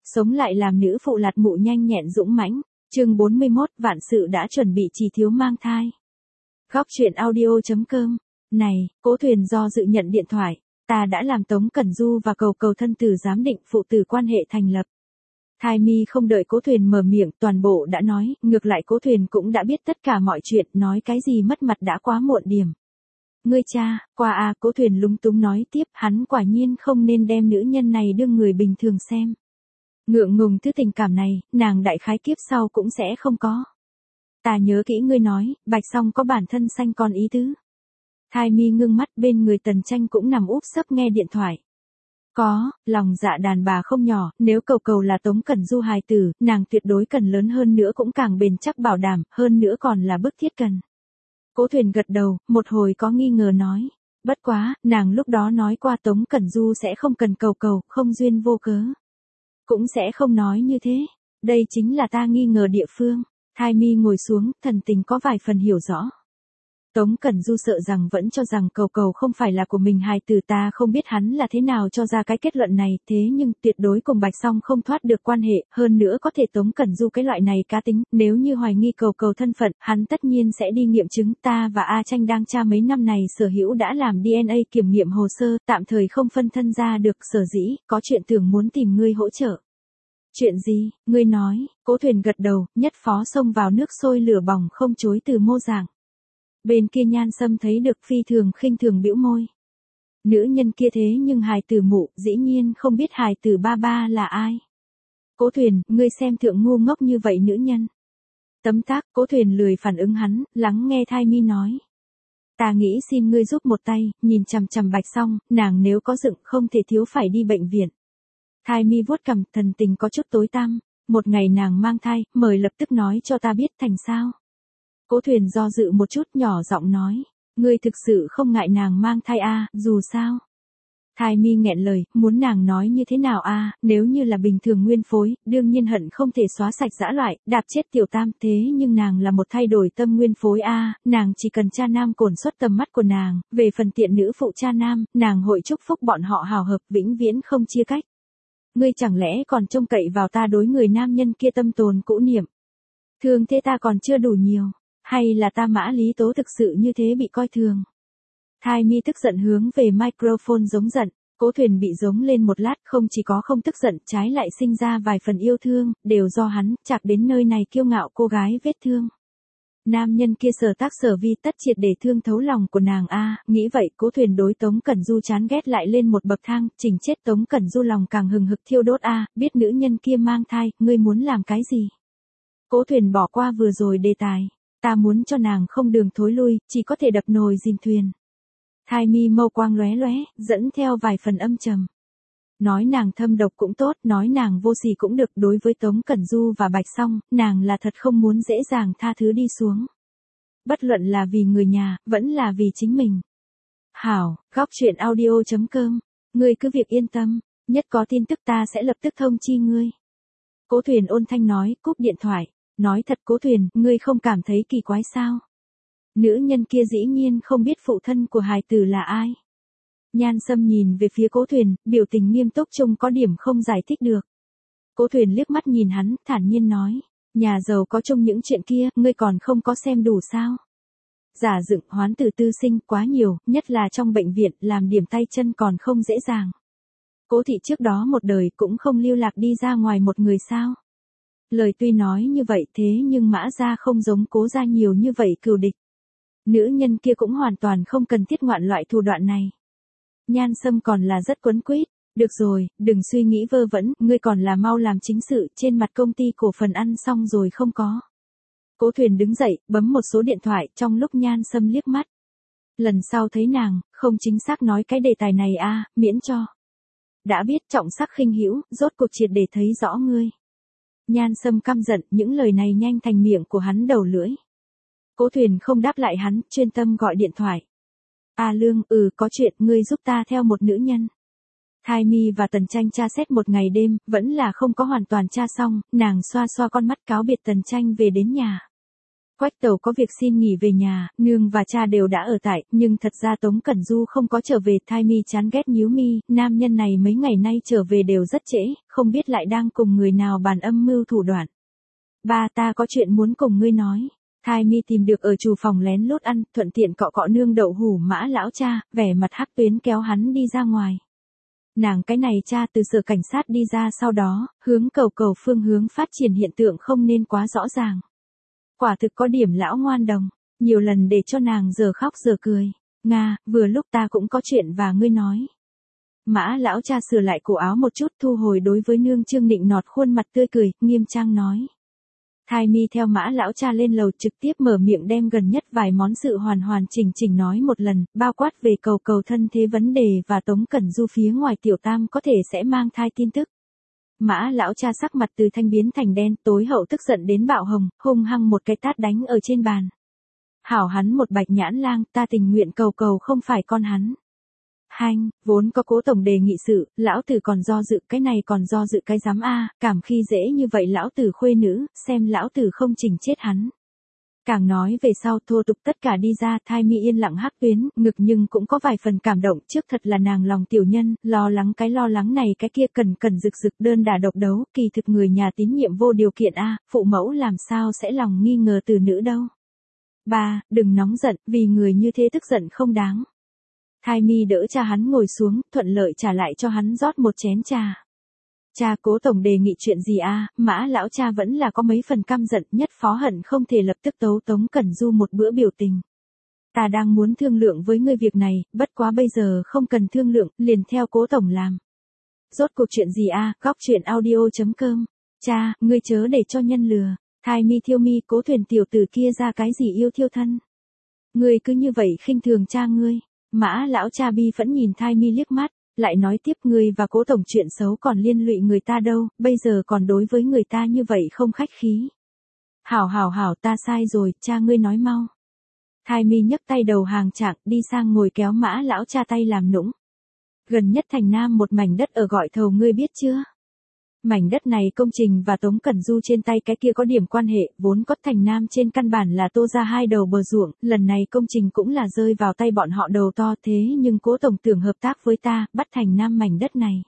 Sống lại làm nữ phụ lạt mụ nhanh nhẹn dũng mãnh. Chương 41, vạn sự đã chuẩn bị chỉ thiếu mang thai. Góc truyện audio.com. Này, Cố Thuyền do dự nhận điện thoại. Ta đã làm Tống Cẩn Du và cầu cầu thân tử giám định phụ tử quan hệ thành lập. Thai Mi không đợi Cố Thuyền mở miệng, toàn bộ đã nói, ngược lại Cố Thuyền cũng đã biết tất cả mọi chuyện, nói cái gì mất mặt đã quá muộn điểm. Ngươi cha, qua à, Cố Thuyền lúng túng nói tiếp, hắn quả nhiên không nên đem nữ nhân này đương người bình thường xem. Ngượng ngùng thứ tình cảm này, nàng đại khái kiếp sau cũng sẽ không có. Ta nhớ kỹ ngươi nói, Bạch Song có bản thân sanh con ý tứ. Thai Mi ngưng mắt, bên người Tần Tranh cũng nằm úp sấp nghe điện thoại. Có, lòng dạ đàn bà không nhỏ, nếu cầu cầu là Tống Cẩn Du hài tử, nàng tuyệt đối cần lớn hơn nữa cũng càng bền chắc bảo đảm, hơn nữa còn là bức thiết cần. Cố Thuyền gật đầu, một hồi có nghi ngờ nói. Bất quá, nàng lúc đó nói qua Tống Cẩn Du sẽ không cần cầu cầu, không duyên vô cớ. Cũng sẽ không nói như thế. Đây chính là ta nghi ngờ địa phương. Thai Mi ngồi xuống, thần tình có vài phần hiểu rõ. Tống Cẩn Du sợ rằng vẫn cho rằng cầu cầu không phải là của mình hài tử, ta không biết hắn là thế nào cho ra cái kết luận này, thế nhưng tuyệt đối cùng Bạch Song không thoát được quan hệ, hơn nữa có thể Tống Cẩn Du cái loại này cá tính, nếu như hoài nghi cầu cầu thân phận, hắn tất nhiên sẽ đi nghiệm chứng. Ta và A Tranh đang tra mấy năm này sở hữu đã làm DNA kiểm nghiệm hồ sơ, tạm thời không phân thân ra được, sở dĩ, có chuyện tưởng muốn tìm ngươi hỗ trợ. Chuyện gì, ngươi nói? Cố Thuyền gật đầu, nhất phó xông vào nước sôi lửa bỏng không chối từ mô dạng. Bên kia Nhan Sâm thấy được phi thường khinh thường bĩu môi. Nữ nhân kia thế nhưng hài tử mụ, dĩ nhiên không biết hài tử ba ba là ai. Cố Thuyền, ngươi xem thượng ngu ngốc như vậy nữ nhân. Tấm tắc, Cố Thuyền lười phản ứng hắn, lắng nghe Thai Mi nói. Ta nghĩ xin ngươi giúp một tay, nhìn chằm chằm Bạch Song, nàng nếu có dựng không thể thiếu phải đi bệnh viện. Thai Mi vuốt cằm, thần tình có chút tối tăm. Một ngày nàng mang thai, mời lập tức nói cho ta biết thành sao. Cố Thuyền do dự một chút, nhỏ giọng nói. Ngươi thực sự không ngại nàng mang thai à, dù sao. Thai Mi nghẹn lời, muốn nàng nói như thế nào à, nếu như là bình thường nguyên phối, đương nhiên hận không thể xóa sạch dã loại, đạp chết tiểu tam, thế nhưng nàng là một thay đổi tâm nguyên phối à, nàng chỉ cần cha nam cổn xuất tầm mắt của nàng, về phần tiện nữ phụ cha nam, nàng hội chúc phúc bọn họ hào hợp vĩnh viễn không chia cách. Ngươi chẳng lẽ còn trông cậy vào ta đối người nam nhân kia tâm tồn cũ niệm. Thương thế ta còn chưa đủ nhiều, hay là ta Mã Lý Tố thực sự như thế bị coi thường. Thai Mi tức giận hướng về microphone giống giận, Cố Thuyền bị giống lên một lát, không chỉ có không tức giận, trái lại sinh ra vài phần yêu thương, đều do hắn, chạc đến nơi này kiêu ngạo cô gái vết thương. Nam nhân kia sở tác sở vi tất triệt để thương thấu lòng của nàng a, nghĩ vậy Cố Thuyền đối Tống Cẩn Du chán ghét lại lên một bậc thang, chỉnh chết Tống Cẩn Du lòng càng hừng hực thiêu đốt a, biết nữ nhân kia mang thai, ngươi muốn làm cái gì? Cố Thuyền bỏ qua vừa rồi đề tài, ta muốn cho nàng không đường thối lui, chỉ có thể đập nồi dìm thuyền. Thai Mi mâu quang lóe lóe, dẫn theo vài phần âm trầm. Nói nàng thâm độc cũng tốt, nói nàng vô sỉ cũng được, đối với Tống Cẩn Du và Bạch Song, nàng là thật không muốn dễ dàng tha thứ đi xuống. Bất luận là vì người nhà, vẫn là vì chính mình. Hảo, góc truyện audio.com, ngươi cứ việc yên tâm, nhất có tin tức ta sẽ lập tức thông chi ngươi. Cố Thuyền ôn thanh nói, cúp điện thoại, nói thật Cố Thuyền, ngươi không cảm thấy kỳ quái sao? Nữ nhân kia dĩ nhiên không biết phụ thân của hài tử là ai. Nhan Sâm nhìn về phía Cố Thuyền, biểu tình nghiêm túc trông có điểm không giải thích được. Cố Thuyền liếc mắt nhìn hắn, thản nhiên nói, nhà giàu có trông những chuyện kia, ngươi còn không có xem đủ sao? Giả dựng hoán tử tư sinh quá nhiều, nhất là trong bệnh viện, làm điểm tay chân còn không dễ dàng. Cố thị trước đó một đời cũng không lưu lạc đi ra ngoài một người sao? Lời tuy nói như vậy thế nhưng Mã gia không giống Cố gia nhiều như vậy cừu địch. Nữ nhân kia cũng hoàn toàn không cần thiết ngoạn loại thủ đoạn này. Nhan Sâm còn là rất quấn quýt. Được rồi, đừng suy nghĩ vơ vẩn, ngươi còn là mau làm chính sự, trên mặt công ty cổ phần ăn xong rồi không có. Cố Thuyền đứng dậy, bấm một số điện thoại, trong lúc Nhan Sâm liếc mắt. Lần sau thấy nàng, không chính xác nói cái đề tài này a, miễn cho. Đã biết trọng sắc khinh hữu, rốt cuộc triệt để thấy rõ ngươi. Nhan Sâm căm giận, những lời này nhanh thành miệng của hắn đầu lưỡi. Cố Thuyền không đáp lại hắn, chuyên tâm gọi điện thoại. A Lương, có chuyện, ngươi giúp ta theo một nữ nhân. Thai Mi và Tần Tranh tra xét một ngày đêm, vẫn là không có hoàn toàn tra xong, nàng xoa xoa con mắt cáo biệt Tần Tranh về đến nhà. Quách Tầu có việc xin nghỉ về nhà, nương và cha đều đã ở tại, nhưng thật ra Tống Cẩn Du không có trở về. Thai Mi chán ghét nhíu mi, nam nhân này mấy ngày nay trở về đều rất trễ, không biết lại đang cùng người nào bàn âm mưu thủ đoạn. Ba, ta có chuyện muốn cùng ngươi nói. Thai Mi tìm được ở chủ phòng lén lút ăn, thuận tiện cọ cọ nương đậu hủ Mã lão cha, vẻ mặt hắc tuyến kéo hắn đi ra ngoài. Nàng cái này cha từ sở cảnh sát đi ra sau đó, hướng cầu cầu phương hướng phát triển hiện tượng không nên quá rõ ràng. Quả thực có điểm lão ngoan đồng, nhiều lần để cho nàng giờ khóc giờ cười. Nga, vừa lúc ta cũng có chuyện và ngươi nói. Mã lão cha sửa lại cổ áo một chút, thu hồi đối với nương Trương nịnh nọt khuôn mặt tươi cười, nghiêm trang nói. Thai Mi theo Mã lão cha lên lầu, trực tiếp mở miệng đem gần nhất vài món sự hoàn hoàn chỉnh chỉnh nói một lần, bao quát về cầu cầu thân thế vấn đề và Tống Cẩn Du phía ngoài tiểu tam có thể sẽ mang thai tin tức. Mã lão cha sắc mặt từ thanh biến thành đen, tối hậu tức giận đến bạo hồng, hung hăng một cái tát đánh ở trên bàn. Hảo hắn một bạch nhãn lang, ta tình nguyện cầu cầu không phải con hắn. Hanh, vốn có Cố tổng đề nghị sự, lão tử còn do dự, cái này còn do dự cái dám a, cảm khi dễ như vậy lão tử khuê nữ, xem lão tử không chỉnh chết hắn. Càng nói về sau thô tục tất cả đi ra. Thai Mi yên lặng hắc tuyến, ngực nhưng cũng có vài phần cảm động, trước thật là nàng lòng tiểu nhân, lo lắng này cái kia cần rực đơn đả độc đấu, kỳ thực người nhà tín nhiệm vô điều kiện a, phụ mẫu làm sao sẽ lòng nghi ngờ từ nữ đâu. Ba, đừng nóng giận, vì người như thế tức giận không đáng. Thai Mi đỡ cha hắn ngồi xuống, thuận lợi trả lại cho hắn rót một chén trà. Cha, Cố tổng đề nghị chuyện gì a? Mã lão cha vẫn là có mấy phần căm giận, nhất phó hận không thể lập tức tấu Tống Cẩn Du một bữa biểu tình. Ta đang muốn thương lượng với ngươi việc này, bất quá bây giờ không cần thương lượng, liền theo Cố tổng làm. Rốt cuộc chuyện gì a? Góc chuyện audio.com. Cha, ngươi chớ để cho nhân lừa. Thai Mi thiêu mi, Cố thuyền tiểu tử kia ra cái gì yêu thiêu thân. Ngươi cứ như vậy khinh thường cha ngươi. Mã lão cha bi phẫn nhìn Thai Mi liếc mắt. Lại nói tiếp, ngươi và Cố tổng chuyện xấu còn liên lụy người ta đâu, bây giờ còn đối với người ta như vậy không khách khí. Hảo, ta sai rồi, cha ngươi nói mau. Thai Mi nhấc tay đầu hàng trạng, đi sang ngồi kéo Mã lão cha tay làm nũng. Gần nhất thành Nam một mảnh đất ở gọi thầu ngươi biết chưa? Mảnh đất này công trình và Tống Cẩn Du trên tay cái kia có điểm quan hệ, vốn có thành Nam trên căn bản là tô ra hai đầu bờ ruộng, lần này công trình cũng là rơi vào tay bọn họ đầu to, thế nhưng Cố tổng tưởng hợp tác với ta, bắt thành Nam mảnh đất này.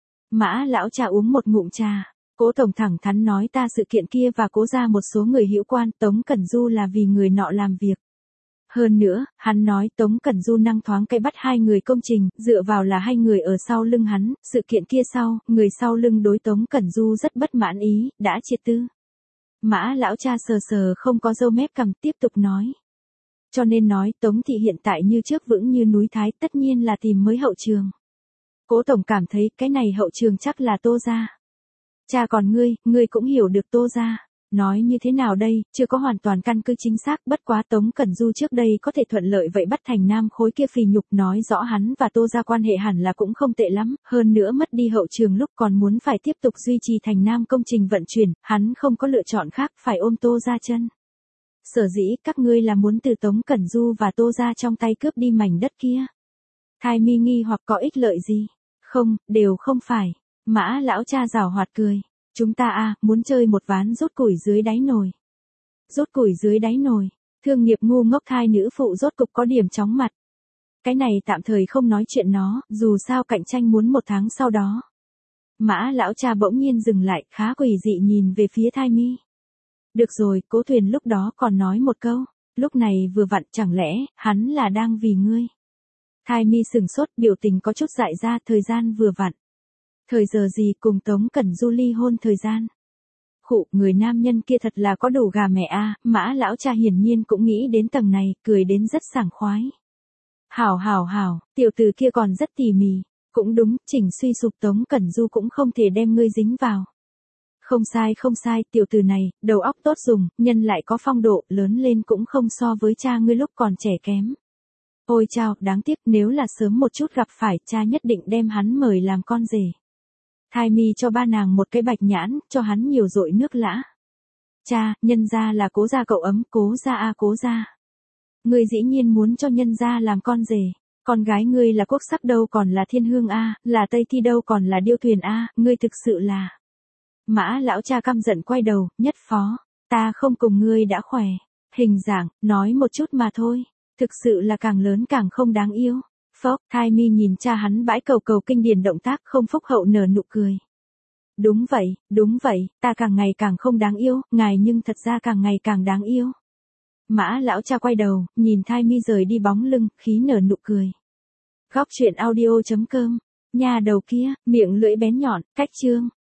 Mã lão cha uống một ngụm trà, Cố tổng thẳng thắn nói ta sự kiện kia và Cố ra một số người hữu quan, Tống Cẩn Du là vì người nọ làm việc. Hơn nữa, hắn nói Tống Cẩn Du năng thoáng cái bắt hai người công trình, dựa vào là hai người ở sau lưng hắn, sự kiện kia sau, người sau lưng đối Tống Cẩn Du rất bất mãn ý, đã triệt tư. Mã lão cha sờ không có râu mép cằm, tiếp tục nói. Cho nên nói Tống thị hiện tại như trước vững như núi Thái, tất nhiên là tìm mới hậu trường. Cố tổng cảm thấy cái này hậu trường chắc là Tô gia. Cha còn ngươi cũng hiểu được Tô gia. Nói như thế nào đây, chưa có hoàn toàn căn cứ chính xác, bất quá Tống Cẩn Du trước đây có thể thuận lợi vậy bắt thành Nam khối kia phì nhục, nói rõ hắn và Tô gia quan hệ hẳn là cũng không tệ lắm, hơn nữa mất đi hậu trường lúc còn muốn phải tiếp tục duy trì thành Nam công trình vận chuyển, hắn không có lựa chọn khác, phải ôm Tô gia chân. Sở dĩ các ngươi là muốn từ Tống Cẩn Du và Tô gia trong tay cướp đi mảnh đất kia. Thai Mi nghi hoặc có ích lợi gì? Không, đều không phải. Mã lão cha giảo hoạt cười. Chúng ta muốn chơi một ván rút củi dưới đáy nồi. Rút củi dưới đáy nồi, thương nghiệp ngu ngốc thai nữ phụ rốt cục có điểm chóng mặt. Cái này tạm thời không nói chuyện nó, dù sao cạnh tranh muốn 1 tháng sau đó. Mã lão cha bỗng nhiên dừng lại, khá quỷ dị nhìn về phía Thai Mi. Được rồi, Cố thuyền lúc đó còn nói một câu, lúc này vừa vặn, chẳng lẽ, hắn là đang vì ngươi. Thai Mi sừng sốt, biểu tình có chút dại ra, thời gian vừa vặn. Thời giờ gì cùng Tống Cẩn Du ly hôn thời gian. Khụ, người nam nhân kia thật là có đủ gà mẹ Mã lão cha hiển nhiên cũng nghĩ đến tầng này, cười đến rất sảng khoái. Hảo, tiểu tử kia còn rất tỉ mỉ, cũng đúng, chỉnh suy sụp Tống Cẩn Du cũng không thể đem ngươi dính vào. Không sai, tiểu tử này, đầu óc tốt dùng, nhân lại có phong độ, lớn lên cũng không so với cha ngươi lúc còn trẻ kém. Ôi chao, đáng tiếc, nếu là sớm một chút gặp phải, cha nhất định đem hắn mời làm con rể. Thai Mi cho ba nàng một cái bạch nhãn, cho hắn nhiều dội nước lã. Cha, nhân gia là Cố gia cậu ấm, Cố gia. Ngươi dĩ nhiên muốn cho nhân gia làm con rể. Con gái ngươi là quốc sắc đâu còn là thiên hương là Tây Thi đâu còn là điêu thuyền ngươi thực sự là. Mã lão cha căm giận quay đầu, nhất phó. Ta không cùng ngươi đã khỏe. Hình dạng, nói một chút mà thôi. Thực sự là càng lớn càng không đáng yêu. Phốc, Thai Mi nhìn cha hắn bãi cầu cầu kinh điển động tác không phúc hậu nở nụ cười. Đúng vậy, ta càng ngày càng không đáng yêu, ngài nhưng thật ra càng ngày càng đáng yêu. Mã lão cha quay đầu, nhìn Thai Mi rời đi bóng lưng, khí nở nụ cười. Góc truyện audio.com, nhà đầu kia, miệng lưỡi bén nhọn, cách chương.